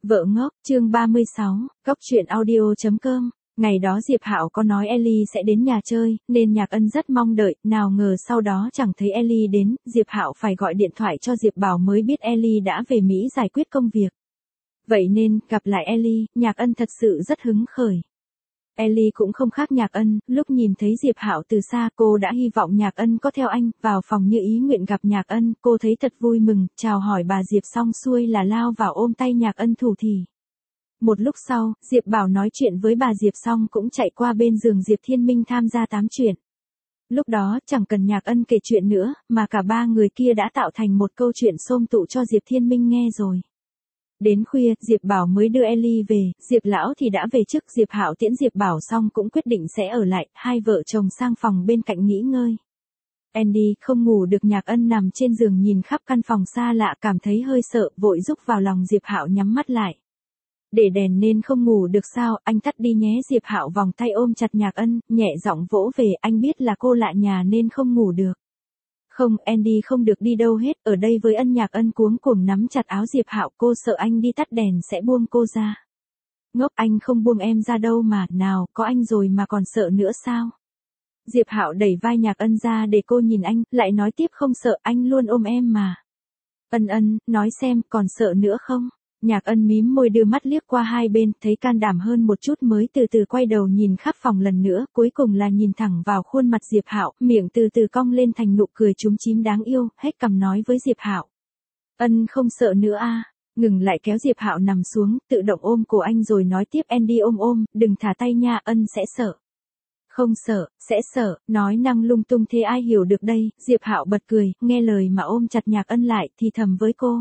Vợ ngốc, chương 36, góc truyện audio.com. Ngày đó Diệp Hạo có nói Ellie sẽ đến nhà chơi, nên Nhạc Ân rất mong đợi, nào ngờ sau đó chẳng thấy Ellie đến, Diệp Hạo phải gọi điện thoại cho Diệp Bảo mới biết Ellie đã về Mỹ giải quyết công việc. Vậy nên, gặp lại Ellie, Nhạc Ân thật sự rất hứng khởi. Ellie cũng không khác Nhạc Ân, lúc nhìn thấy Diệp Hạo từ xa cô đã hy vọng Nhạc Ân có theo anh, vào phòng như ý nguyện gặp Nhạc Ân, cô thấy thật vui mừng, chào hỏi bà Diệp xong xuôi là lao vào ôm tay Nhạc Ân thủ thỉ. Một lúc sau, Diệp Bảo nói chuyện với bà Diệp xong cũng chạy qua bên giường Diệp Thiên Minh tham gia tám chuyện. Lúc đó chẳng cần Nhạc Ân kể chuyện nữa, mà cả ba người kia đã tạo thành một câu chuyện xôm tụ cho Diệp Thiên Minh nghe rồi. Đến khuya, Diệp Bảo mới đưa Ellie về, Diệp Lão thì đã về trước, Diệp Hạo tiễn Diệp Bảo xong cũng quyết định sẽ ở lại, hai vợ chồng sang phòng bên cạnh nghỉ ngơi. Andy không ngủ được, Nhạc Ân nằm trên giường nhìn khắp căn phòng xa lạ cảm thấy hơi sợ, vội rúc vào lòng Diệp Hạo nhắm mắt lại. Để đèn nên không ngủ được sao, anh tắt đi nhé. Diệp Hạo vòng tay ôm chặt Nhạc Ân, nhẹ giọng vỗ về, anh biết là cô lạ nhà nên không ngủ được. Không, Andy không được đi đâu hết, ở đây với Ân. Nhạc Ân cuống cuồng nắm chặt áo Diệp Hạo, cô sợ anh đi tắt đèn sẽ buông cô ra. Ngốc, anh không buông em ra đâu mà, nào, có anh rồi mà còn sợ nữa sao? Diệp Hạo đẩy vai Nhạc Ân ra để cô nhìn anh, lại nói tiếp không sợ, anh luôn ôm em mà. Ân, nói xem, còn sợ nữa không? Nhạc Ân mím môi đưa mắt liếc qua hai bên, thấy can đảm hơn một chút mới từ từ quay đầu nhìn khắp phòng lần nữa, cuối cùng là nhìn thẳng vào khuôn mặt Diệp Hạo, miệng từ từ cong lên thành nụ cười chúm chím đáng yêu, hết cằm nói với Diệp Hạo. Ân không sợ nữa à? Ngừng lại kéo Diệp Hạo nằm xuống, tự động ôm cổ anh rồi nói tiếp, Andy ôm, đừng thả tay nha, Ân sẽ sợ. Không sợ, sẽ sợ, nói năng lung tung thế ai hiểu được đây. Diệp Hạo bật cười, nghe lời mà ôm chặt Nhạc Ân lại, thì thầm với cô.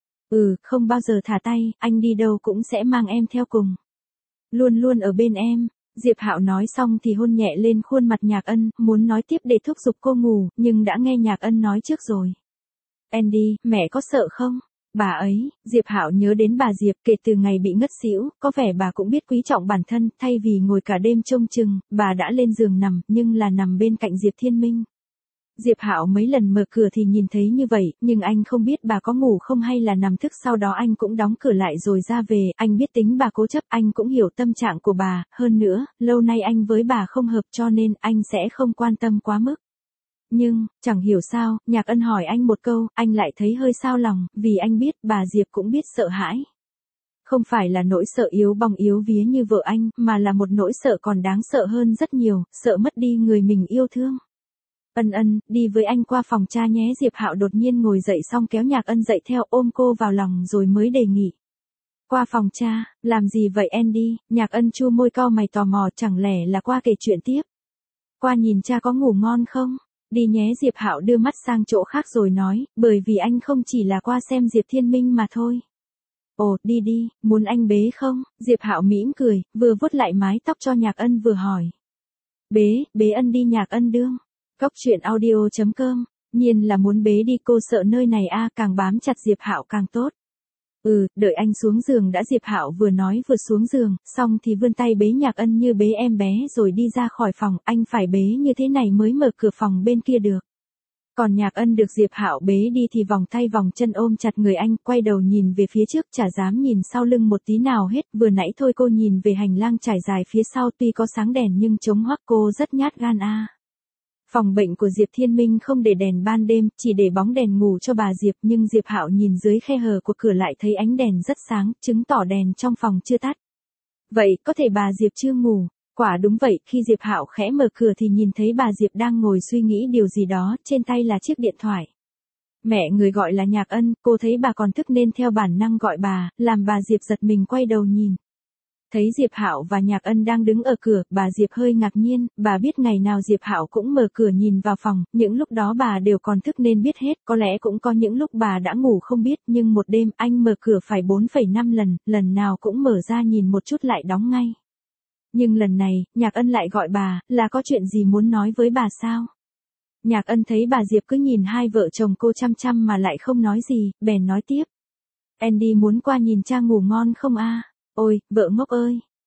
Không bao giờ thả tay, anh đi đâu cũng sẽ mang em theo cùng. Luôn luôn ở bên em. Diệp Hạo nói xong thì hôn nhẹ lên khuôn mặt Nhạc Ân, muốn nói tiếp để thúc giục cô ngủ, nhưng đã nghe Nhạc Ân nói trước rồi. Andy, mẹ có sợ không? Bà ấy, Diệp Hạo nhớ đến bà Diệp, kể từ ngày bị ngất xỉu, có vẻ bà cũng biết quý trọng bản thân, thay vì ngồi cả đêm trông chừng, bà đã lên giường nằm, nhưng là nằm bên cạnh Diệp Thiên Minh. Diệp Hạo mấy lần mở cửa thì nhìn thấy như vậy, nhưng anh không biết bà có ngủ không hay là nằm thức, sau đó anh cũng đóng cửa lại rồi ra về, anh biết tính bà cố chấp, anh cũng hiểu tâm trạng của bà, hơn nữa, lâu nay anh với bà không hợp cho nên anh sẽ không quan tâm quá mức. Nhưng, chẳng hiểu sao, Nhạc Ân hỏi anh một câu, anh lại thấy hơi xao lòng, vì anh biết bà Diệp cũng biết sợ hãi. Không phải là nỗi sợ yếu bong yếu vía như vợ anh, mà là một nỗi sợ còn đáng sợ hơn rất nhiều, sợ mất đi người mình yêu thương. Ân, đi với anh qua phòng cha nhé. Diệp Hạo đột nhiên ngồi dậy xong kéo Nhạc Ân dậy theo, ôm cô vào lòng rồi mới đề nghị. Qua phòng cha, làm gì vậy Andy? Nhạc Ân chu môi cau mày tò mò, chẳng lẽ là qua kể chuyện tiếp. Qua nhìn cha có ngủ ngon không? Đi nhé. Diệp Hạo đưa mắt sang chỗ khác rồi nói, bởi vì anh không chỉ là qua xem Diệp Thiên Minh mà thôi. Ồ, đi, muốn anh bế không? Diệp Hạo mỉm cười, vừa vuốt lại mái tóc cho Nhạc Ân vừa hỏi. Bế Ân đi. Nhạc Ân đương. Góc truyện audio.com, nhiên là muốn bế đi, cô sợ nơi này a, càng bám chặt Diệp Hạo càng tốt. Đợi anh xuống giường đã. Diệp Hạo vừa nói vừa xuống giường, xong thì vươn tay bế Nhạc Ân như bế em bé rồi đi ra khỏi phòng, anh phải bế như thế này mới mở cửa phòng bên kia được. Còn Nhạc Ân được Diệp Hạo bế đi thì vòng tay vòng chân ôm chặt người anh, quay đầu nhìn về phía trước, chả dám nhìn sau lưng một tí nào hết, vừa nãy thôi cô nhìn về hành lang trải dài phía sau tuy có sáng đèn nhưng trống hoắc, cô rất nhát gan a. Phòng bệnh của Diệp Thiên Minh không để đèn ban đêm, chỉ để bóng đèn ngủ cho bà Diệp, nhưng Diệp Hạo nhìn dưới khe hở của cửa lại thấy ánh đèn rất sáng, chứng tỏ đèn trong phòng chưa tắt. Vậy, có thể bà Diệp chưa ngủ? Quả đúng vậy, khi Diệp Hạo khẽ mở cửa thì nhìn thấy bà Diệp đang ngồi suy nghĩ điều gì đó, trên tay là chiếc điện thoại. Mẹ người gọi là Nhạc Ân, cô thấy bà còn thức nên theo bản năng gọi bà, làm bà Diệp giật mình quay đầu nhìn. Thấy Diệp Hạo và Nhạc Ân đang đứng ở cửa, bà Diệp hơi ngạc nhiên, bà biết ngày nào Diệp Hạo cũng mở cửa nhìn vào phòng, những lúc đó bà đều còn thức nên biết hết, có lẽ cũng có những lúc bà đã ngủ không biết, nhưng một đêm anh mở cửa phải 4,5 lần, lần nào cũng mở ra nhìn một chút lại đóng ngay. Nhưng lần này, Nhạc Ân lại gọi bà, là có chuyện gì muốn nói với bà sao? Nhạc Ân thấy bà Diệp cứ nhìn hai vợ chồng cô chăm chăm mà lại không nói gì, bèn nói tiếp. Andy muốn qua nhìn cha ngủ ngon không a? Ôi, vợ ngốc ơi,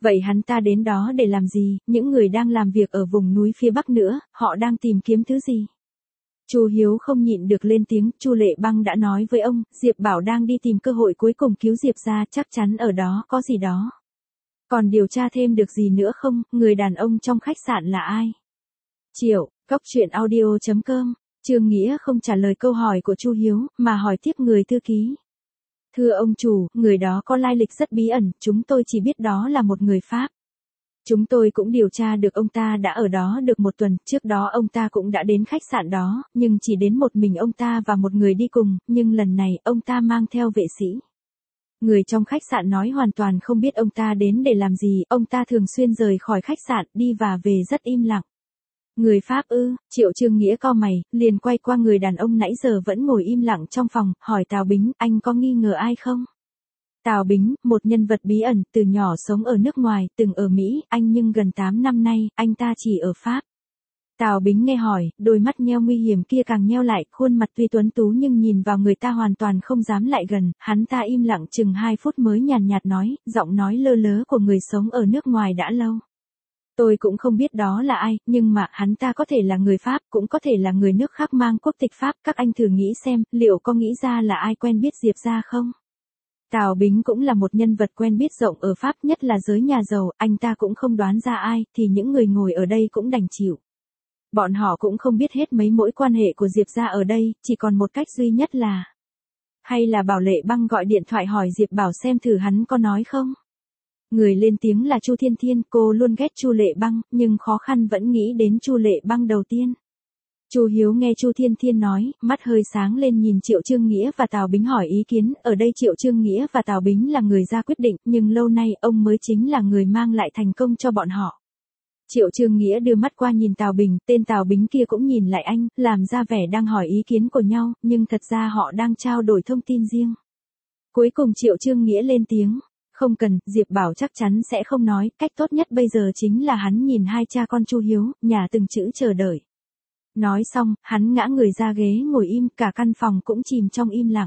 Vậy hắn ta đến đó để làm gì, những người đang làm việc ở vùng núi phía Bắc nữa, họ đang tìm kiếm thứ gì? Chu Hiếu không nhịn được lên tiếng, Chu Lệ Băng đã nói với ông, Diệp Bảo đang đi tìm cơ hội cuối cùng cứu Diệp ra, chắc chắn ở đó có gì đó. Còn điều tra thêm được gì nữa không, người đàn ông trong khách sạn là ai? Triệu, Cốc Truyện Audio.com, Trương Nghĩa không trả lời câu hỏi của Chu Hiếu, mà hỏi tiếp người thư ký. Thưa ông chủ, người đó có lai lịch rất bí ẩn, chúng tôi chỉ biết đó là một người Pháp. Chúng tôi cũng điều tra được ông ta đã ở đó được một tuần, trước đó ông ta cũng đã đến khách sạn đó, nhưng chỉ đến một mình ông ta và một người đi cùng, nhưng lần này ông ta mang theo vệ sĩ. Người trong khách sạn nói hoàn toàn không biết ông ta đến để làm gì, ông ta thường xuyên rời khỏi khách sạn, đi và về rất im lặng. Người Pháp ư, Triệu Trương Nghĩa cau mày, liền quay qua người đàn ông nãy giờ vẫn ngồi im lặng trong phòng, hỏi Tào Bính, anh có nghi ngờ ai không? Tào Bính, một nhân vật bí ẩn, từ nhỏ sống ở nước ngoài, từng ở Mỹ, anh nhưng gần 8 năm nay, anh ta chỉ ở Pháp. Tào Bính nghe hỏi, đôi mắt nheo nguy hiểm kia càng nheo lại, khuôn mặt tuy tuấn tú nhưng nhìn vào người ta hoàn toàn không dám lại gần, hắn ta im lặng chừng 2 phút mới nhàn nhạt nói, giọng nói lơ lớ của người sống ở nước ngoài đã lâu. Tôi cũng không biết đó là ai, nhưng mà hắn ta có thể là người Pháp, cũng có thể là người nước khác mang quốc tịch Pháp, các anh thử nghĩ xem, liệu có nghĩ ra là ai quen biết Diệp ra không? Tào Bính cũng là một nhân vật quen biết rộng ở Pháp, nhất là giới nhà giàu, anh ta cũng không đoán ra ai, thì những người ngồi ở đây cũng đành chịu. Bọn họ cũng không biết hết mấy mối quan hệ của Diệp ra ở đây, chỉ còn một cách duy nhất là... Hay là Bảo Lệ Băng gọi điện thoại hỏi Diệp Bảo xem thử hắn có nói không? Người lên tiếng là Chu Thiên Thiên, cô luôn ghét Chu Lệ Băng, nhưng khó khăn vẫn nghĩ đến Chu Lệ Băng đầu tiên. Chu Hiếu nghe Chu Thiên Thiên nói, mắt hơi sáng lên nhìn Triệu Trương Nghĩa và Tào Bính hỏi ý kiến, ở đây Triệu Trương Nghĩa và Tào Bính là người ra quyết định, nhưng lâu nay ông mới chính là người mang lại thành công cho bọn họ. Triệu Trương Nghĩa đưa mắt qua nhìn Tào Bình, tên Tào Bính kia cũng nhìn lại anh, làm ra vẻ đang hỏi ý kiến của nhau, nhưng thật ra họ đang trao đổi thông tin riêng. Cuối cùng Triệu Trương Nghĩa lên tiếng. Không cần, Diệp Bảo chắc chắn sẽ không nói, cách tốt nhất bây giờ chính là hắn nhìn hai cha con Chu Hiếu, nhả từng chữ chờ đợi. Nói xong, hắn ngã người ra ghế ngồi im, cả căn phòng cũng chìm trong im lặng.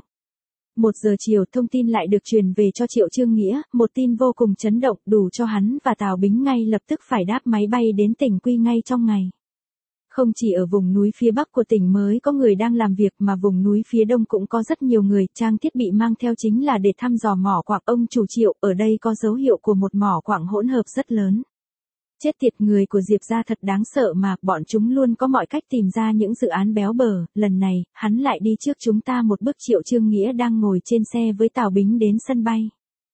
1 giờ chiều thông tin lại được truyền về cho Triệu Trương Nghĩa, một tin vô cùng chấn động, đủ cho hắn và Tào Bính ngay lập tức phải đáp máy bay đến tỉnh Quy ngay trong ngày. Không chỉ ở vùng núi phía Bắc của tỉnh mới có người đang làm việc mà vùng núi phía Đông cũng có rất nhiều người, trang thiết bị mang theo chính là để thăm dò mỏ quặng. Ông chủ Triệu, ở đây có dấu hiệu của một mỏ quặng hỗn hợp rất lớn. Chết tiệt, người của Diệp ra thật đáng sợ mà, bọn chúng luôn có mọi cách tìm ra những dự án béo bở, lần này, hắn lại đi trước chúng ta một bước. Triệu Trương Nghĩa đang ngồi trên xe với Tào Bính đến sân bay.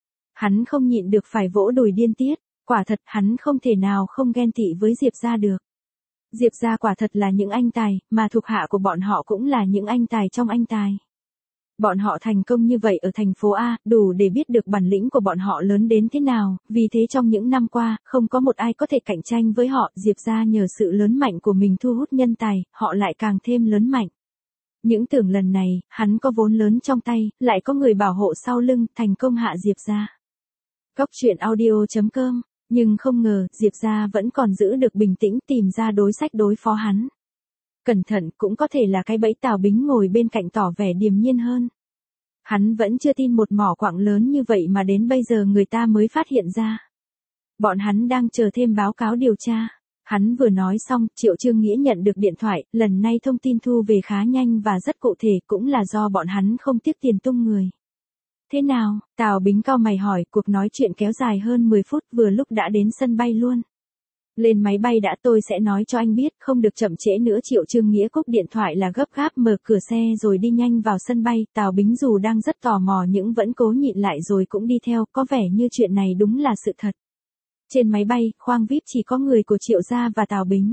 Hắn không nhịn được phải vỗ đùi điên tiết, quả thật hắn không thể nào không ghen tị với Diệp ra được. Diệp ra quả thật là những anh tài, mà thuộc hạ của bọn họ cũng là những anh tài trong anh tài. Bọn họ thành công như vậy ở thành phố A, đủ để biết được bản lĩnh của bọn họ lớn đến thế nào, vì thế trong những năm qua, không có một ai có thể cạnh tranh với họ. Diệp ra nhờ sự lớn mạnh của mình thu hút nhân tài, họ lại càng thêm lớn mạnh. Những tưởng lần này, hắn có vốn lớn trong tay, lại có người bảo hộ sau lưng, thành công hạ Diệp ra. Cốc Truyện Audio.com. Nhưng không ngờ, Diệp ra vẫn còn giữ được bình tĩnh, tìm ra đối sách đối phó hắn. Cẩn thận, cũng có thể là cái bẫy. Tào Bính ngồi bên cạnh tỏ vẻ điềm nhiên hơn. Hắn vẫn chưa tin một mỏ quặng lớn như vậy mà đến bây giờ người ta mới phát hiện ra. Bọn hắn đang chờ thêm báo cáo điều tra. Hắn vừa nói xong, Triệu Trương Nghĩa nhận được điện thoại, lần này thông tin thu về khá nhanh và rất cụ thể, cũng là do bọn hắn không tiếc tiền tung người. Thế nào? Tào Bính cau mày hỏi, cuộc nói chuyện kéo dài hơn 10 phút, vừa lúc đã đến sân bay luôn. Lên máy bay đã, tôi sẽ nói cho anh biết, không được chậm trễ nữa. Triệu Trương Nghĩa cúp điện thoại là gấp gáp mở cửa xe rồi đi nhanh vào sân bay. Tào Bính dù đang rất tò mò nhưng vẫn cố nhịn lại rồi cũng đi theo, có vẻ như chuyện này đúng là sự thật. Trên máy bay, khoang VIP chỉ có người của Triệu gia và Tào Bính.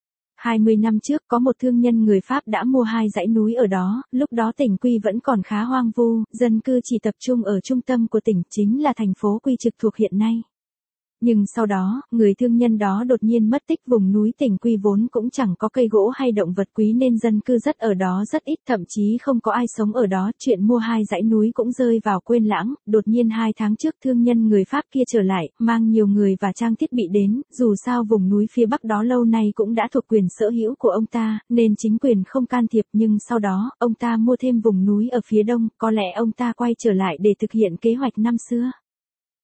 20 năm trước có một thương nhân người Pháp đã mua 2 dãy núi ở đó, lúc đó tỉnh Quy vẫn còn khá hoang vu, dân cư chỉ tập trung ở trung tâm của tỉnh, chính là thành phố Quy trực thuộc hiện nay. Nhưng sau đó, người thương nhân đó đột nhiên mất tích. Vùng núi tỉnh Quy vốn cũng chẳng có cây gỗ hay động vật quý nên dân cư rất ở đó rất ít, thậm chí không có ai sống ở đó. Chuyện mua 2 dãy núi cũng rơi vào quên lãng. Đột nhiên 2 tháng trước thương nhân người Pháp kia trở lại, mang nhiều người và trang thiết bị đến. Dù sao vùng núi phía Bắc đó lâu nay cũng đã thuộc quyền sở hữu của ông ta, nên chính quyền không can thiệp. Nhưng sau đó, ông ta mua thêm vùng núi ở phía Đông, có lẽ ông ta quay trở lại để thực hiện kế hoạch năm xưa.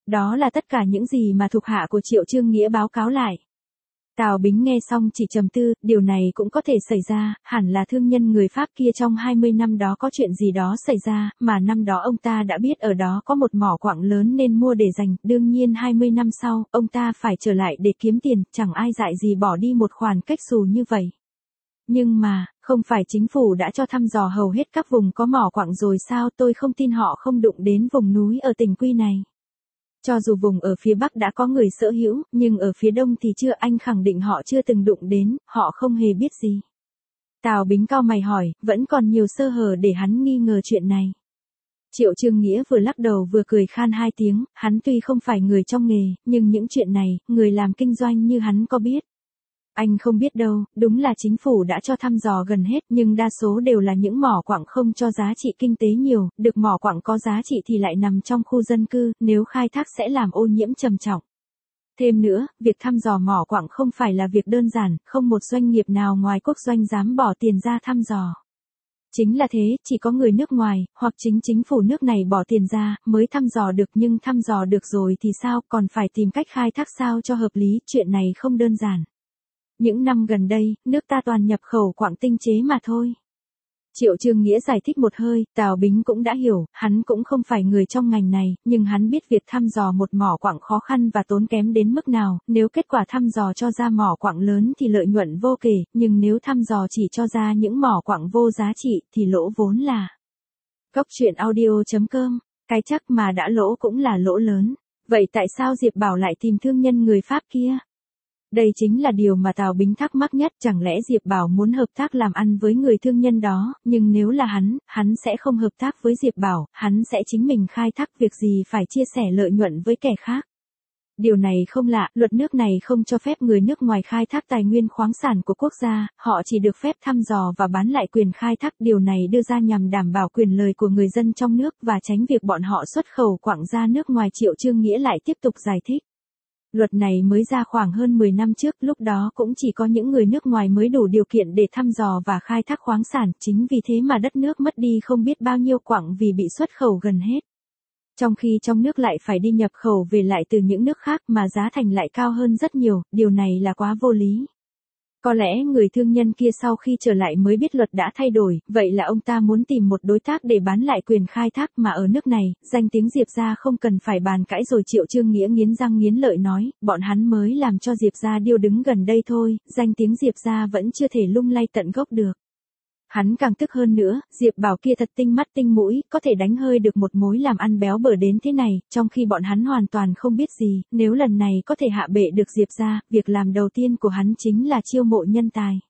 Đó là tất cả những gì mà thuộc hạ của Triệu Chương Nghĩa báo cáo lại. Tào Bính nghe xong chỉ trầm tư, điều này cũng có thể xảy ra, hẳn là thương nhân người Pháp kia trong 20 năm đó có chuyện gì đó xảy ra, mà năm đó ông ta đã biết ở đó có một mỏ quặng lớn nên mua để dành, đương nhiên 20 năm sau, ông ta phải trở lại để kiếm tiền, chẳng ai dại gì bỏ đi một khoản cách xù như vậy. Nhưng mà, không phải chính phủ đã cho thăm dò hầu hết các vùng có mỏ quặng rồi sao, tôi không tin họ không đụng đến vùng núi ở tỉnh Quy này. Cho dù vùng ở phía Bắc đã có người sở hữu, nhưng ở phía Đông thì chưa, anh khẳng định họ chưa từng đụng đến, họ không hề biết gì. Tào Bính cau mày hỏi, vẫn còn nhiều sơ hở để hắn nghi ngờ chuyện này. Triệu Chương Nghĩa vừa lắc đầu vừa cười khan hai tiếng, hắn tuy không phải người trong nghề, nhưng những chuyện này, người làm kinh doanh như hắn có biết. Anh không biết đâu, đúng là chính phủ đã cho thăm dò gần hết nhưng đa số đều là những mỏ quặng không cho giá trị kinh tế nhiều, được mỏ quặng có giá trị thì lại nằm trong khu dân cư, nếu khai thác sẽ làm ô nhiễm trầm trọng. Thêm nữa, việc thăm dò mỏ quặng không phải là việc đơn giản, không một doanh nghiệp nào ngoài quốc doanh dám bỏ tiền ra thăm dò. Chính là thế, chỉ có người nước ngoài, hoặc chính phủ nước này bỏ tiền ra, mới thăm dò được nhưng thăm dò được rồi thì sao, còn phải tìm cách khai thác sao cho hợp lý, chuyện này không đơn giản. Những năm gần đây, nước ta toàn nhập khẩu quặng tinh chế mà thôi. Triệu Chương Nghĩa giải thích một hơi, Tào Bính cũng đã hiểu, hắn cũng không phải người trong ngành này, nhưng hắn biết việc thăm dò một mỏ quặng khó khăn và tốn kém đến mức nào, nếu kết quả thăm dò cho ra mỏ quặng lớn thì lợi nhuận vô kể, nhưng nếu thăm dò chỉ cho ra những mỏ quặng vô giá trị thì lỗ vốn là. Góc truyện audio.com, cái chắc mà đã lỗ cũng là lỗ lớn. Vậy tại sao Diệp Bảo lại tìm thương nhân người Pháp kia? Đây chính là điều mà Tào Bính thắc mắc nhất, chẳng lẽ Diệp Bảo muốn hợp tác làm ăn với người thương nhân đó, nhưng nếu là hắn sẽ không hợp tác với Diệp Bảo, hắn sẽ chính mình khai thác, việc gì phải chia sẻ lợi nhuận với kẻ khác. Điều này không lạ, luật nước này không cho phép người nước ngoài khai thác tài nguyên khoáng sản của quốc gia, họ chỉ được phép thăm dò và bán lại quyền khai thác, điều này đưa ra nhằm đảm bảo quyền lợi của người dân trong nước và tránh việc bọn họ xuất khẩu quặng ra nước ngoài. Triệu Chương Nghĩa lại tiếp tục giải thích. Luật này mới ra khoảng hơn 10 năm trước, lúc đó cũng chỉ có những người nước ngoài mới đủ điều kiện để thăm dò và khai thác khoáng sản, chính vì thế mà đất nước mất đi không biết bao nhiêu quặng vì bị xuất khẩu gần hết. Trong khi trong nước lại phải đi nhập khẩu về lại từ những nước khác mà giá thành lại cao hơn rất nhiều, điều này là quá vô lý. Có lẽ người thương nhân kia sau khi trở lại mới biết luật đã thay đổi, vậy là ông ta muốn tìm một đối tác để bán lại quyền khai thác, mà ở nước này, danh tiếng Diệp gia không cần phải bàn cãi rồi. Triệu Chương Nghĩa nghiến răng nghiến lợi nói, bọn hắn mới làm cho Diệp gia điêu đứng gần đây thôi, danh tiếng Diệp gia vẫn chưa thể lung lay tận gốc được. Hắn càng tức hơn nữa, Diệp Bảo kia thật tinh mắt tinh mũi, có thể đánh hơi được một mối làm ăn béo bở đến thế này, trong khi bọn hắn hoàn toàn không biết gì, nếu lần này có thể hạ bệ được Diệp gia, việc làm đầu tiên của hắn chính là chiêu mộ nhân tài.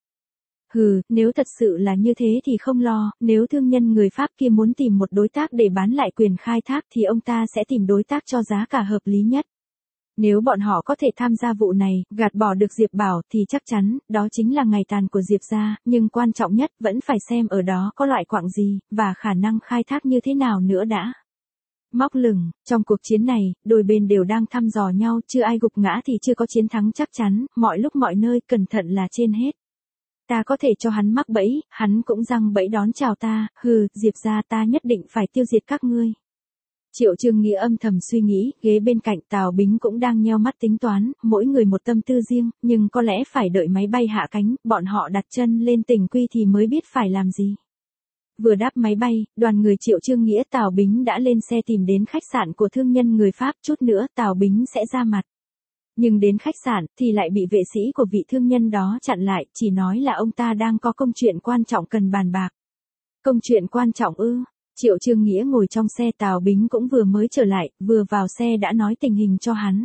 Hừ, nếu thật sự là như thế thì không lo, nếu thương nhân người Pháp kia muốn tìm một đối tác để bán lại quyền khai thác thì ông ta sẽ tìm đối tác cho giá cả hợp lý nhất. Nếu bọn họ có thể tham gia vụ này, gạt bỏ được Diệp Bảo thì chắc chắn, đó chính là ngày tàn của Diệp gia, nhưng quan trọng nhất vẫn phải xem ở đó có loại quặng gì, và khả năng khai thác như thế nào nữa đã. Móc lửng, trong cuộc chiến này, đôi bên đều đang thăm dò nhau, chưa ai gục ngã thì chưa có chiến thắng chắc chắn, mọi lúc mọi nơi cẩn thận là trên hết. Ta có thể cho hắn mắc bẫy, hắn cũng giăng bẫy đón chào ta, hừ, Diệp gia ta nhất định phải tiêu diệt các ngươi. Triệu Chương Nghĩa âm thầm suy nghĩ, ghế bên cạnh Tào Bính cũng đang nheo mắt tính toán, mỗi người một tâm tư riêng, nhưng có lẽ phải đợi máy bay hạ cánh, bọn họ đặt chân lên tỉnh Quy thì mới biết phải làm gì. Vừa đáp máy bay, đoàn người Triệu Chương Nghĩa Tào Bính đã lên xe tìm đến khách sạn của thương nhân người Pháp, chút nữa Tào Bính sẽ ra mặt. Nhưng đến khách sạn thì lại bị vệ sĩ của vị thương nhân đó chặn lại, chỉ nói là ông ta đang có công chuyện quan trọng cần bàn bạc. Công chuyện quan trọng ư? Triệu Chương Nghĩa ngồi trong xe, Tào Bính cũng vừa mới trở lại, vừa vào xe đã nói tình hình cho hắn.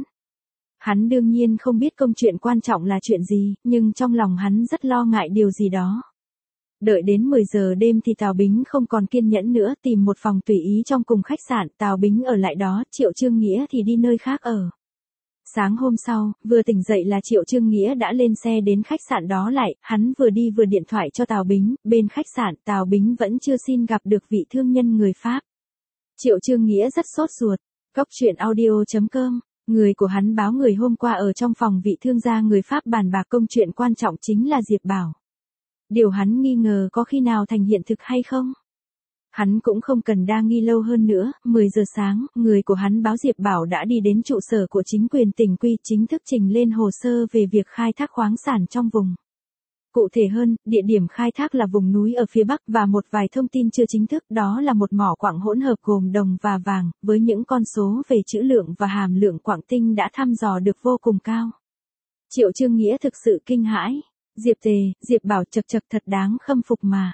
Hắn đương nhiên không biết công chuyện quan trọng là chuyện gì, nhưng trong lòng hắn rất lo ngại điều gì đó. Đợi đến 10 giờ đêm thì Tào Bính không còn kiên nhẫn nữa, tìm một phòng tùy ý trong cùng khách sạn, Tào Bính ở lại đó, Triệu Chương Nghĩa thì đi nơi khác ở. Sáng hôm sau, vừa tỉnh dậy là Triệu Chương Nghĩa đã lên xe đến khách sạn đó lại, hắn vừa đi vừa điện thoại cho Tào Bính, bên khách sạn, Tào Bính vẫn chưa xin gặp được vị thương nhân người Pháp. Triệu Chương Nghĩa rất sốt ruột, góc truyện audio.com, người của hắn báo người hôm qua ở trong phòng vị thương gia người Pháp bàn bạc công chuyện quan trọng chính là Diệp Bảo. Điều hắn nghi ngờ có khi nào thành hiện thực hay không? Hắn cũng không cần đa nghi lâu hơn nữa, 10 giờ sáng, người của hắn báo Diệp Bảo đã đi đến trụ sở của chính quyền tỉnh Quy chính thức trình lên hồ sơ về việc khai thác khoáng sản trong vùng. Cụ thể hơn, địa điểm khai thác là vùng núi ở phía Bắc và một vài thông tin chưa chính thức đó là một mỏ quặng hỗn hợp gồm đồng và vàng, với những con số về trữ lượng và hàm lượng quặng tinh đã thăm dò được vô cùng cao. Triệu Chương Nghĩa thực sự kinh hãi. Diệp Tề, Diệp Bảo chật chật thật đáng khâm phục mà.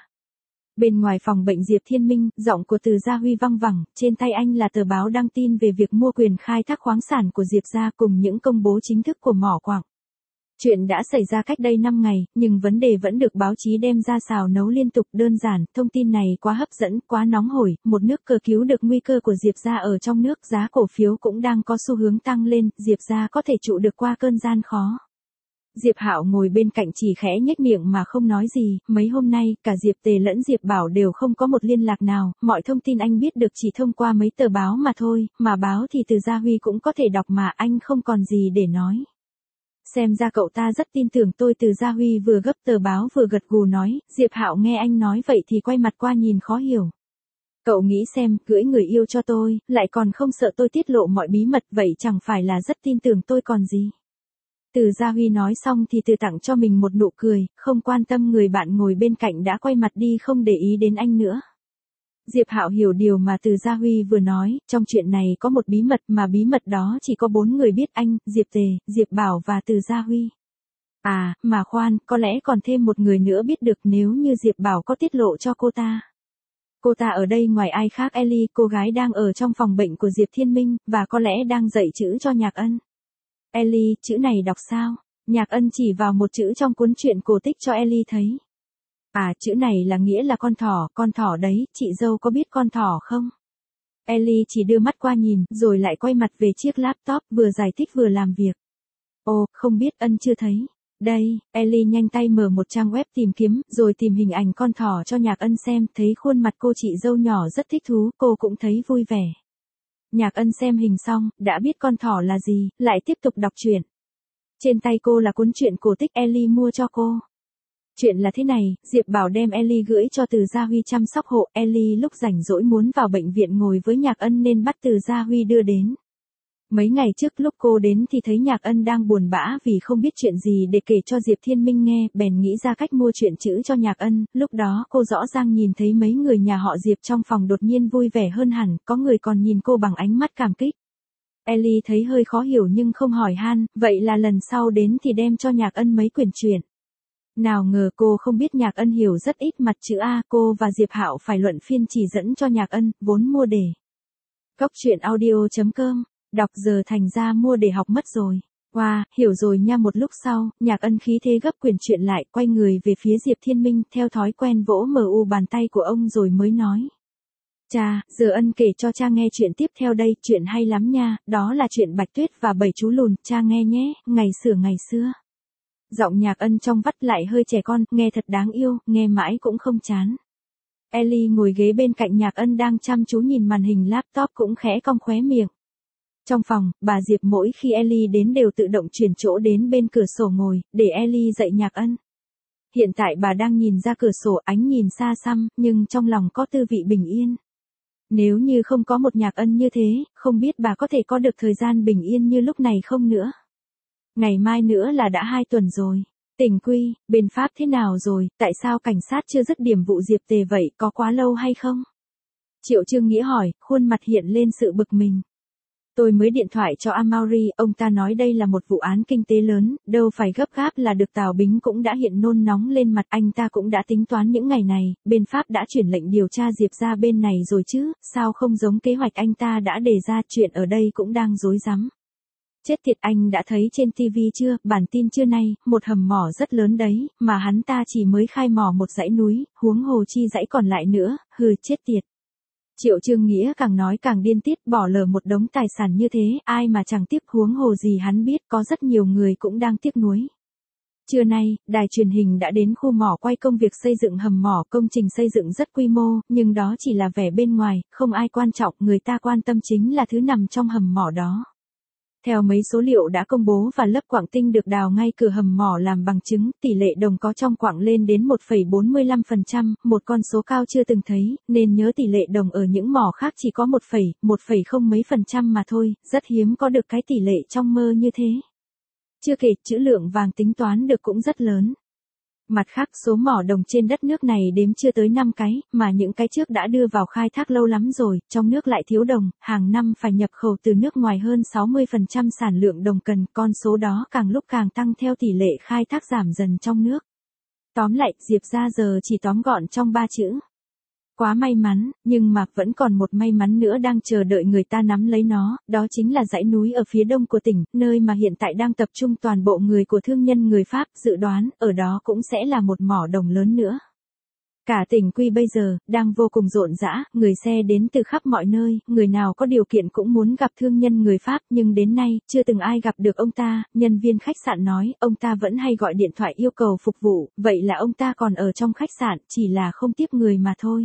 Bên ngoài phòng bệnh Diệp Thiên Minh, giọng của Từ Gia Huy văng vẳng, trên tay anh là tờ báo đăng tin về việc mua quyền khai thác khoáng sản của Diệp gia cùng những công bố chính thức của mỏ quặng. Chuyện đã xảy ra cách đây 5 ngày, nhưng vấn đề vẫn được báo chí đem ra xào nấu liên tục. Đơn giản, thông tin này quá hấp dẫn, quá nóng hổi, một nước cờ cứu được nguy cơ của Diệp gia ở trong nước, giá cổ phiếu cũng đang có xu hướng tăng lên, Diệp gia có thể trụ được qua cơn gian khó. Diệp Hạo ngồi bên cạnh chỉ khẽ nhếch miệng mà không nói gì, mấy hôm nay, cả Diệp Tề lẫn Diệp Bảo đều không có một liên lạc nào, mọi thông tin anh biết được chỉ thông qua mấy tờ báo mà thôi, mà báo thì Từ Gia Huy cũng có thể đọc mà anh không còn gì để nói. Xem ra cậu ta rất tin tưởng tôi. Từ Gia Huy vừa gấp tờ báo vừa gật gù nói, Diệp Hạo nghe anh nói vậy thì quay mặt qua nhìn khó hiểu. Cậu nghĩ xem, cưỡi người yêu cho tôi, lại còn không sợ tôi tiết lộ mọi bí mật, vậy chẳng phải là rất tin tưởng tôi còn gì. Từ Gia Huy nói xong thì tự tặng cho mình một nụ cười, không quan tâm người bạn ngồi bên cạnh đã quay mặt đi không để ý đến anh nữa. Diệp Hạo hiểu điều mà Từ Gia Huy vừa nói, trong chuyện này có một bí mật mà bí mật đó chỉ có 4 người biết, anh, Diệp Tề, Diệp Bảo và Từ Gia Huy. À, mà khoan, có lẽ còn thêm một người nữa biết được nếu như Diệp Bảo có tiết lộ cho cô ta. Cô ta ở đây ngoài ai khác Ellie, cô gái đang ở trong phòng bệnh của Diệp Thiên Minh, và có lẽ đang dạy chữ cho Nhạc Ân. Ellie, chữ này đọc sao? Nhạc Ân chỉ vào một chữ trong cuốn truyện cổ tích cho Ellie thấy. À, chữ này là nghĩa là con thỏ đấy, chị dâu có biết con thỏ không? Ellie chỉ đưa mắt qua nhìn, rồi lại quay mặt về chiếc laptop, vừa giải thích vừa làm việc. Ồ, không biết, Ân chưa thấy. Đây, Ellie nhanh tay mở một trang web tìm kiếm, rồi tìm hình ảnh con thỏ cho Nhạc Ân xem, thấy khuôn mặt cô chị dâu nhỏ rất thích thú, cô cũng thấy vui vẻ. Nhạc Ân xem hình xong, đã biết con thỏ là gì, lại tiếp tục đọc truyện. Trên tay cô là cuốn truyện cổ tích Ellie mua cho cô. Chuyện là thế này, Diệp Bảo đem Ellie gửi cho Từ Gia Huy chăm sóc hộ, Ellie lúc rảnh rỗi muốn vào bệnh viện ngồi với Nhạc Ân nên bắt Từ Gia Huy đưa đến. Mấy ngày trước lúc cô đến thì thấy Nhạc Ân đang buồn bã vì không biết chuyện gì để kể cho Diệp Thiên Minh nghe, bèn nghĩ ra cách mua truyện chữ cho Nhạc Ân, lúc đó cô rõ ràng nhìn thấy mấy người nhà họ Diệp trong phòng đột nhiên vui vẻ hơn hẳn, có người còn nhìn cô bằng ánh mắt cảm kích. Ellie thấy hơi khó hiểu nhưng không hỏi han, vậy là lần sau đến thì đem cho Nhạc Ân mấy quyển truyện. Nào ngờ cô không biết Nhạc Ân hiểu rất ít mặt chữ A, cô và Diệp Hạo phải luận phiên chỉ dẫn cho Nhạc Ân, vốn mua để. Cóc truyện audio.com, đọc giờ thành ra mua để học mất rồi. Wow, hiểu rồi nha. Một lúc sau, Nhạc Ân khí thế gấp quyển truyện lại, quay người về phía Diệp Thiên Minh, theo thói quen vỗ mu bàn tay của ông rồi mới nói. Cha, giờ Ân kể cho cha nghe chuyện tiếp theo đây, chuyện hay lắm nha, đó là chuyện Bạch Tuyết và 7 chú lùn, cha nghe nhé, ngày xưa. Giọng Nhạc Ân trong vắt lại hơi trẻ con, nghe thật đáng yêu, nghe mãi cũng không chán. Ellie ngồi ghế bên cạnh Nhạc Ân đang chăm chú nhìn màn hình laptop cũng khẽ cong khóe miệng. Trong phòng, bà Diệp mỗi khi Ellie đến đều tự động chuyển chỗ đến bên cửa sổ ngồi, để Ellie dạy Nhạc Ân. Hiện tại bà đang nhìn ra cửa sổ, ánh nhìn xa xăm, nhưng trong lòng có tư vị bình yên. Nếu như không có một Nhạc Ân như thế, không biết bà có thể có được thời gian bình yên như lúc này không nữa. Ngày mai nữa là đã 2 tuần rồi. Tỉnh Quy, bên Pháp thế nào rồi, tại sao cảnh sát chưa dứt điểm vụ Diệp Tề vậy, có quá lâu hay không? Triệu Chương Nghĩa hỏi, khuôn mặt hiện lên sự bực mình. Tôi mới điện thoại cho Amaury, ông ta nói đây là một vụ án kinh tế lớn, đâu phải gấp gáp là được. Tào Bính cũng đã hiện nôn nóng lên mặt, anh ta cũng đã tính toán những ngày này, bên Pháp đã chuyển lệnh điều tra Diệp ra bên này rồi chứ, sao không giống kế hoạch anh ta đã đề ra, chuyện ở đây cũng đang rối rắm. Chết tiệt, anh đã thấy trên TV chưa, bản tin trưa nay, một hầm mỏ rất lớn đấy, mà hắn ta chỉ mới khai mỏ một dãy núi, huống hồ chi dãy còn lại nữa, hừ chết tiệt. Triệu Chương Nghĩa càng nói càng điên tiết, bỏ lỡ một đống tài sản như thế, ai mà chẳng tiếc, huống hồ gì hắn biết có rất nhiều người cũng đang tiếc nuối. Trưa nay, đài truyền hình đã đến khu mỏ quay công việc xây dựng hầm mỏ, công trình xây dựng rất quy mô, nhưng đó chỉ là vẻ bên ngoài, không ai quan trọng, người ta quan tâm chính là thứ nằm trong hầm mỏ đó. Theo mấy số liệu đã công bố và lớp quặng tinh được đào ngay cửa hầm mỏ làm bằng chứng, tỷ lệ đồng có trong quặng lên đến 1,45%, một con số cao chưa từng thấy, nên nhớ tỷ lệ đồng ở những mỏ khác chỉ có 1,0 mấy % mà thôi, rất hiếm có được cái tỷ lệ trong mơ như thế. Chưa kể, trữ lượng vàng tính toán được cũng rất lớn. Mặt khác, số mỏ đồng trên đất nước này đếm chưa tới 5 cái, mà những cái trước đã đưa vào khai thác lâu lắm rồi, trong nước lại thiếu đồng, hàng năm phải nhập khẩu từ nước ngoài hơn 60% sản lượng đồng cần, con số đó càng lúc càng tăng theo tỷ lệ khai thác giảm dần trong nước. Tóm lại, Diệp ra giờ chỉ tóm gọn trong 3 chữ. Quá may mắn, nhưng mà vẫn còn một may mắn nữa đang chờ đợi người ta nắm lấy nó, đó chính là dãy núi ở phía đông của tỉnh, nơi mà hiện tại đang tập trung toàn bộ người của thương nhân người Pháp, dự đoán, ở đó cũng sẽ là một mỏ đồng lớn nữa. Cả tỉnh Quy bây giờ, đang vô cùng rộn rã, người xe đến từ khắp mọi nơi, người nào có điều kiện cũng muốn gặp thương nhân người Pháp, nhưng đến nay, chưa từng ai gặp được ông ta, nhân viên khách sạn nói, ông ta vẫn hay gọi điện thoại yêu cầu phục vụ, vậy là ông ta còn ở trong khách sạn, chỉ là không tiếp người mà thôi.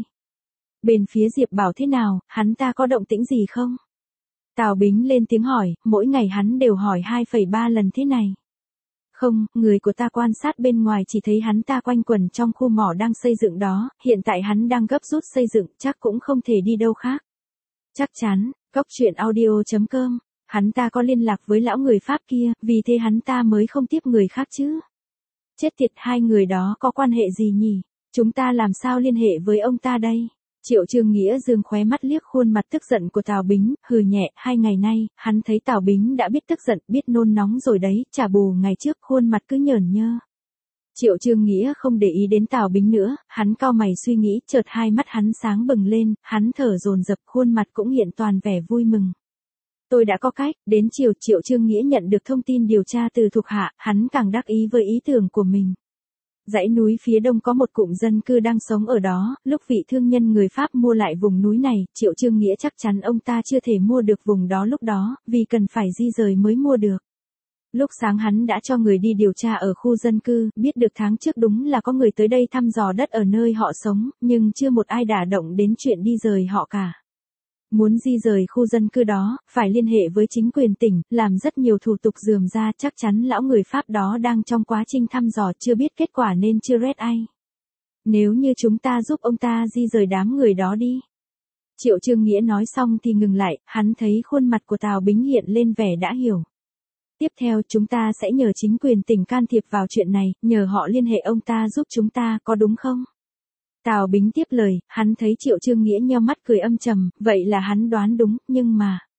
Bên phía Diệp Bảo thế nào, hắn ta có động tĩnh gì không? Tào Bính lên tiếng hỏi, mỗi ngày hắn đều hỏi 2,3 lần thế này. Không, người của ta quan sát bên ngoài chỉ thấy hắn ta quanh quẩn trong khu mỏ đang xây dựng đó, hiện tại hắn đang gấp rút xây dựng, chắc cũng không thể đi đâu khác. Chắc chắn, Cóc Truyện Audio.com, hắn ta có liên lạc với lão người Pháp kia, vì thế hắn ta mới không tiếp người khác chứ. Chết tiệt, hai người đó có quan hệ gì nhỉ? Chúng ta làm sao liên hệ với ông ta đây? Triệu Trương Nghĩa dương khóe mắt liếc khuôn mặt tức giận của Tào Bính, hừ nhẹ, 2 ngày nay, hắn thấy Tào Bính đã biết tức giận, biết nôn nóng rồi đấy, trả bù ngày trước khuôn mặt cứ nhởn nhơ. Triệu Trương Nghĩa không để ý đến Tào Bính nữa, hắn cau mày suy nghĩ, chợt hai mắt hắn sáng bừng lên, hắn thở dồn dập, khuôn mặt cũng hiện toàn vẻ vui mừng. Tôi đã có cách, đến chiều Triệu Trương Nghĩa nhận được thông tin điều tra từ thuộc hạ, hắn càng đắc ý với ý tưởng của mình. Dãy núi phía đông có một cụm dân cư đang sống ở đó, lúc vị thương nhân người Pháp mua lại vùng núi này, Triệu Trương Nghĩa chắc chắn ông ta chưa thể mua được vùng đó lúc đó, vì cần phải di rời mới mua được. Lúc sáng hắn đã cho người đi điều tra ở khu dân cư, biết được tháng trước đúng là có người tới đây thăm dò đất ở nơi họ sống, nhưng chưa một ai đả động đến chuyện đi rời họ cả. Muốn di rời khu dân cư đó, phải liên hệ với chính quyền tỉnh, làm rất nhiều thủ tục rườm ra, chắc chắn lão người Pháp đó đang trong quá trình thăm dò, chưa biết kết quả nên chưa rét ai. Nếu như chúng ta giúp ông ta di rời đám người đó đi. Triệu Trương Nghĩa nói xong thì ngừng lại, hắn thấy khuôn mặt của Tào Bính hiện lên vẻ đã hiểu. Tiếp theo chúng ta sẽ nhờ chính quyền tỉnh can thiệp vào chuyện này, nhờ họ liên hệ ông ta giúp chúng ta, có đúng không? Tào Bính tiếp lời, hắn thấy Triệu Trương Nghĩa nheo mắt cười âm trầm, vậy là hắn đoán đúng, nhưng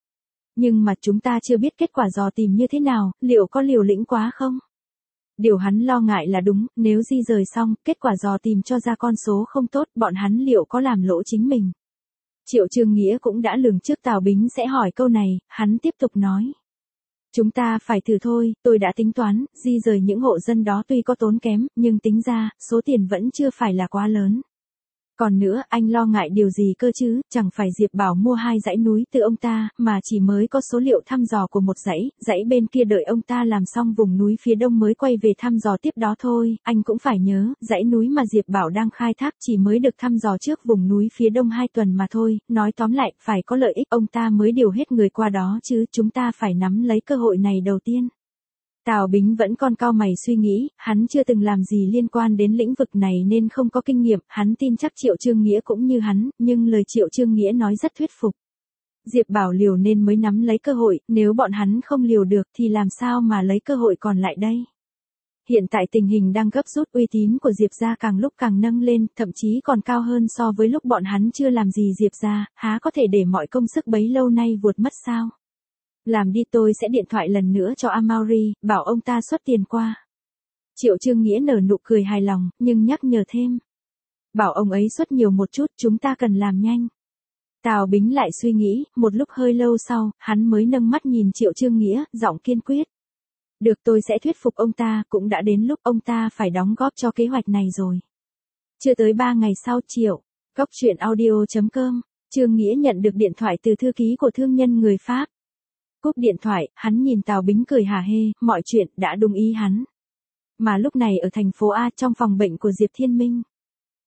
mà chúng ta chưa biết kết quả dò tìm như thế nào, liệu có liều lĩnh quá không? Điều hắn lo ngại là đúng, nếu di rời xong, kết quả dò tìm cho ra con số không tốt, bọn hắn liệu có làm lỗ chính mình? Triệu Trương Nghĩa cũng đã lường trước Tào Bính sẽ hỏi câu này, hắn tiếp tục nói. Chúng ta phải thử thôi, tôi đã tính toán, di rời những hộ dân đó tuy có tốn kém, nhưng tính ra, số tiền vẫn chưa phải là quá lớn. Còn nữa, anh lo ngại điều gì cơ chứ, chẳng phải Diệp Bảo mua 2 dãy núi từ ông ta, mà chỉ mới có số liệu thăm dò của một dãy bên kia đợi ông ta làm xong vùng núi phía đông mới quay về thăm dò tiếp đó thôi, anh cũng phải nhớ, dãy núi mà Diệp Bảo đang khai thác chỉ mới được thăm dò trước vùng núi phía đông 2 tuần mà thôi, nói tóm lại, phải có lợi ích ông ta mới điều hết người qua đó chứ, chúng ta phải nắm lấy cơ hội này đầu tiên. Tào Bính vẫn còn cau mày suy nghĩ, hắn chưa từng làm gì liên quan đến lĩnh vực này nên không có kinh nghiệm, hắn tin chắc Triệu Trương Nghĩa cũng như hắn, nhưng lời Triệu Trương Nghĩa nói rất thuyết phục. Diệp Bảo liều nên mới nắm lấy cơ hội, nếu bọn hắn không liều được thì làm sao mà lấy cơ hội còn lại đây. Hiện tại tình hình đang gấp rút, uy tín của Diệp gia càng lúc càng nâng lên, thậm chí còn cao hơn so với lúc bọn hắn chưa làm gì Diệp gia, há có thể để mọi công sức bấy lâu nay vụt mất sao? Làm đi, tôi sẽ điện thoại lần nữa cho Amaury, bảo ông ta xuất tiền qua. Triệu Trương Nghĩa nở nụ cười hài lòng, nhưng nhắc nhở thêm. Bảo ông ấy xuất nhiều một chút, chúng ta cần làm nhanh. Tào Bính lại suy nghĩ, một lúc hơi lâu sau, hắn mới nâng mắt nhìn Triệu Trương Nghĩa, giọng kiên quyết. Được, tôi sẽ thuyết phục ông ta, cũng đã đến lúc ông ta phải đóng góp cho kế hoạch này rồi. Chưa tới 3 ngày sau, Cóc Truyện Audio.com, Trương Nghĩa nhận được điện thoại từ thư ký của thương nhân người Pháp. Cúp điện thoại, hắn nhìn Tào Bính cười hả hê, mọi chuyện đã đúng ý hắn. Mà lúc này ở thành phố A trong phòng bệnh của Diệp Thiên Minh.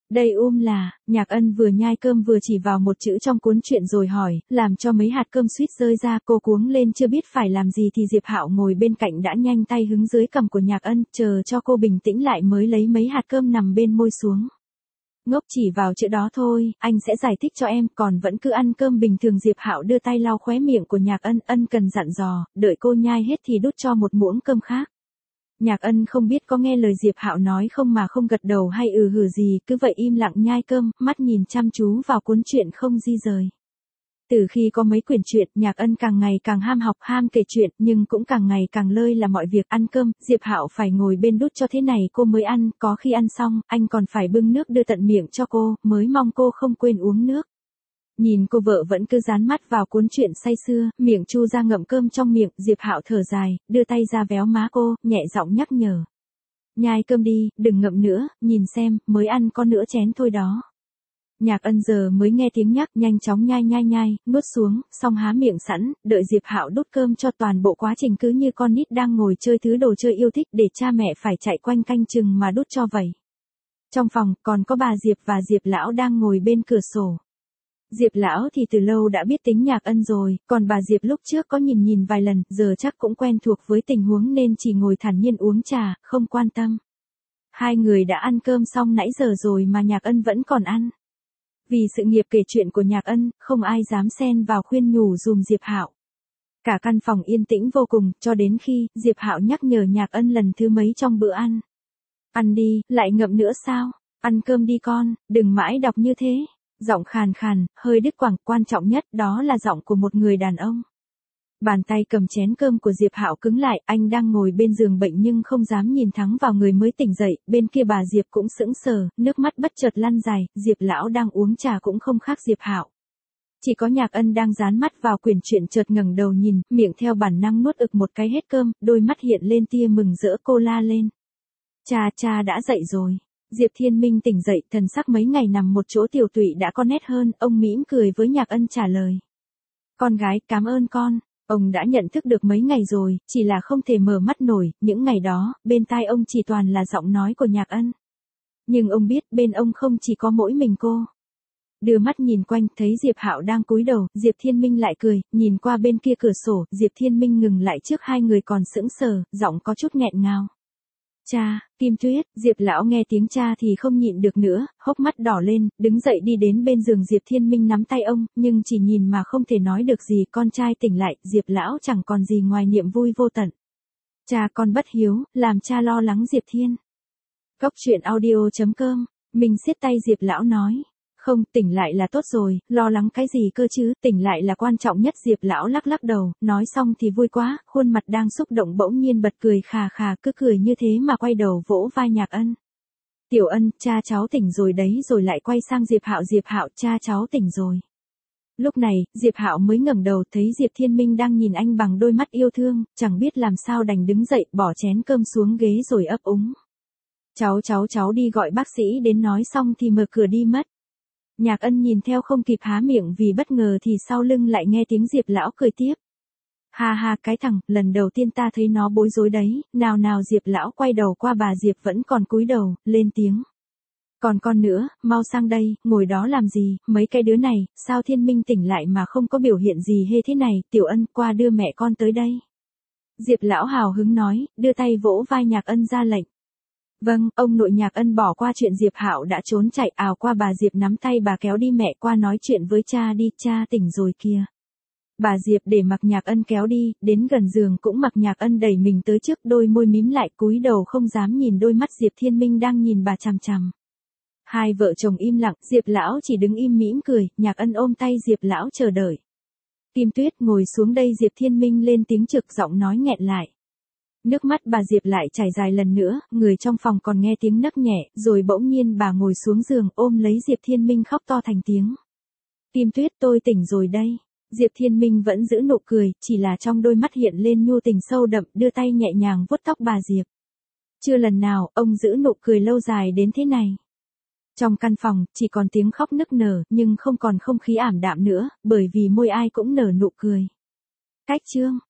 Đây là, Nhạc Ân vừa nhai cơm vừa chỉ vào một chữ trong cuốn truyện rồi hỏi, làm cho mấy hạt cơm suýt rơi ra, cô cuống lên chưa biết phải làm gì thì Diệp Hạo ngồi bên cạnh đã nhanh tay hứng dưới cằm của Nhạc Ân, chờ cho cô bình tĩnh lại mới lấy mấy hạt cơm nằm bên môi xuống. Ngốc chỉ vào chữ đó thôi, anh sẽ giải thích cho em, còn vẫn cứ ăn cơm bình thường. Diệp Hạo đưa tay lau khóe miệng của Nhạc Ân, ân cần dặn dò, đợi cô nhai hết thì đút cho một muỗng cơm khác. Nhạc Ân không biết có nghe lời Diệp Hạo nói không mà không gật đầu hay hử gì, cứ vậy im lặng nhai cơm, mắt nhìn chăm chú vào cuốn truyện không di rời. Từ khi có mấy quyển truyện, Nhạc Ân càng ngày càng ham học, ham kể chuyện, nhưng cũng càng ngày càng lơi là mọi việc. Ăn cơm, Diệp Hạo phải ngồi bên đút cho thế này cô mới ăn, có khi ăn xong, anh còn phải bưng nước đưa tận miệng cho cô, mới mong cô không quên uống nước. Nhìn cô vợ vẫn cứ dán mắt vào cuốn truyện say sưa, miệng chu ra ngậm cơm trong miệng, Diệp Hạo thở dài, đưa tay ra véo má cô, nhẹ giọng nhắc nhở. Nhai cơm đi, đừng ngậm nữa, nhìn xem, mới ăn có nửa chén thôi đó. Nhạc Ân giờ mới nghe tiếng nhắc, nhanh chóng nhai, nuốt xuống, xong há miệng sẵn, đợi Diệp Hạo đút cơm cho. Toàn bộ quá trình cứ như con nít đang ngồi chơi thứ đồ chơi yêu thích, để cha mẹ phải chạy quanh canh chừng mà đút cho vậy. Trong phòng, còn có bà Diệp và Diệp lão đang ngồi bên cửa sổ. Diệp lão thì từ lâu đã biết tính Nhạc Ân rồi, còn bà Diệp lúc trước có nhìn vài lần, giờ chắc cũng quen thuộc với tình huống nên chỉ ngồi thản nhiên uống trà, không quan tâm. Hai người đã ăn cơm xong nãy giờ rồi mà Nhạc Ân vẫn còn ăn. Vì sự nghiệp kể chuyện của Nhạc Ân, không ai dám xen vào khuyên nhủ dùm Diệp Hạo. Cả căn phòng yên tĩnh vô cùng, cho đến khi Diệp Hạo nhắc nhở Nhạc Ân lần thứ mấy trong bữa ăn. Ăn đi, lại ngậm nữa sao? Ăn cơm đi con, đừng mãi đọc như thế. Giọng khàn khàn, hơi đứt quãng, quan trọng nhất đó là giọng của một người đàn ông. Bàn tay cầm chén cơm của Diệp Hạo cứng lại, anh đang ngồi bên giường bệnh nhưng không dám nhìn thẳng vào người mới tỉnh dậy, bên kia bà Diệp cũng sững sờ, nước mắt bất chợt lăn dài, Diệp lão đang uống trà cũng không khác Diệp Hạo. Chỉ có Nhạc Ân đang dán mắt vào quyển truyện chợt ngẩng đầu nhìn, miệng theo bản năng nuốt ực một cái hết cơm, đôi mắt hiện lên tia mừng rỡ, cô la lên. Cha đã dậy rồi. Diệp Thiên Minh tỉnh dậy, thần sắc mấy ngày nằm một chỗ tiểu tụy đã có nét hơn, ông mỉm cười với Nhạc Ân trả lời. Con gái, cảm ơn con. Ông đã nhận thức được mấy ngày rồi, chỉ là không thể mở mắt nổi, những ngày đó, bên tai ông chỉ toàn là giọng nói của Nhạc Ân. Nhưng ông biết, bên ông không chỉ có mỗi mình cô. Đưa mắt nhìn quanh, thấy Diệp Hạo đang cúi đầu, Diệp Thiên Minh lại cười, nhìn qua bên kia cửa sổ, Diệp Thiên Minh ngừng lại trước hai người còn sững sờ, giọng có chút nghẹn ngào. Cha, Kim Tuyết, Diệp lão nghe tiếng cha thì không nhịn được nữa, hốc mắt đỏ lên, đứng dậy đi đến bên giường Diệp Thiên Minh nắm tay ông, nhưng chỉ nhìn mà không thể nói được gì. Con trai tỉnh lại, Diệp lão chẳng còn gì ngoài niềm vui vô tận. Cha con bất hiếu, làm cha lo lắng. Diệp Thiên. Góc truyện audio.com, mình siết tay Diệp lão nói. Không, tỉnh lại là tốt rồi, lo lắng cái gì cơ chứ, tỉnh lại là quan trọng nhất. Diệp lão lắc đầu, nói xong thì vui quá, khuôn mặt đang xúc động bỗng nhiên bật cười khà khà, cứ cười như thế mà quay đầu vỗ vai Nhạc Ân. Tiểu Ân, cha cháu tỉnh rồi đấy, rồi lại quay sang Diệp Hạo, cha cháu tỉnh rồi. Lúc này, Diệp Hạo mới ngẩng đầu thấy Diệp Thiên Minh đang nhìn anh bằng đôi mắt yêu thương, chẳng biết làm sao đành đứng dậy, bỏ chén cơm xuống ghế rồi ấp úng. Cháu đi gọi bác sĩ đến, nói xong thì mở cửa đi mất. Nhạc Ân nhìn theo không kịp há miệng vì bất ngờ thì sau lưng lại nghe tiếng Diệp lão cười tiếp. Ha, cái thằng, lần đầu tiên ta thấy nó bối rối đấy, nào. Diệp lão quay đầu qua bà Diệp vẫn còn cúi đầu, lên tiếng. Còn con nữa, mau sang đây, ngồi đó làm gì, mấy cái đứa này, sao Thiên Minh tỉnh lại mà không có biểu hiện gì hê thế này, Tiểu Ân, qua đưa mẹ con tới đây. Diệp lão hào hứng nói, đưa tay vỗ vai Nhạc Ân ra lệnh. Vâng, ông nội. Nhạc Ân bỏ qua chuyện Diệp Hạo đã trốn chạy, ào qua bà Diệp nắm tay bà kéo đi. Mẹ qua nói chuyện với cha đi, cha tỉnh rồi kìa. Bà Diệp để mặc Nhạc Ân kéo đi, đến gần giường cũng mặc Nhạc Ân đẩy mình tới trước, đôi môi mím lại cúi đầu không dám nhìn đôi mắt Diệp Thiên Minh đang nhìn bà chằm chằm. Hai vợ chồng im lặng, Diệp lão chỉ đứng im mỉm cười, Nhạc Ân ôm tay Diệp lão chờ đợi. Kim Tuyết, ngồi xuống đây. Diệp Thiên Minh lên tiếng trực, giọng nói nghẹn lại. Nước mắt bà Diệp lại chảy dài lần nữa, người trong phòng còn nghe tiếng nấc nhẹ, rồi bỗng nhiên bà ngồi xuống giường ôm lấy Diệp Thiên Minh khóc to thành tiếng. Kim Tuyết, tôi tỉnh rồi đây. Diệp Thiên Minh vẫn giữ nụ cười, chỉ là trong đôi mắt hiện lên nhu tình sâu đậm, đưa tay nhẹ nhàng vuốt tóc bà Diệp. Chưa lần nào, ông giữ nụ cười lâu dài đến thế này. Trong căn phòng, chỉ còn tiếng khóc nức nở, nhưng không còn không khí ảm đạm nữa, bởi vì môi ai cũng nở nụ cười. Cách chương.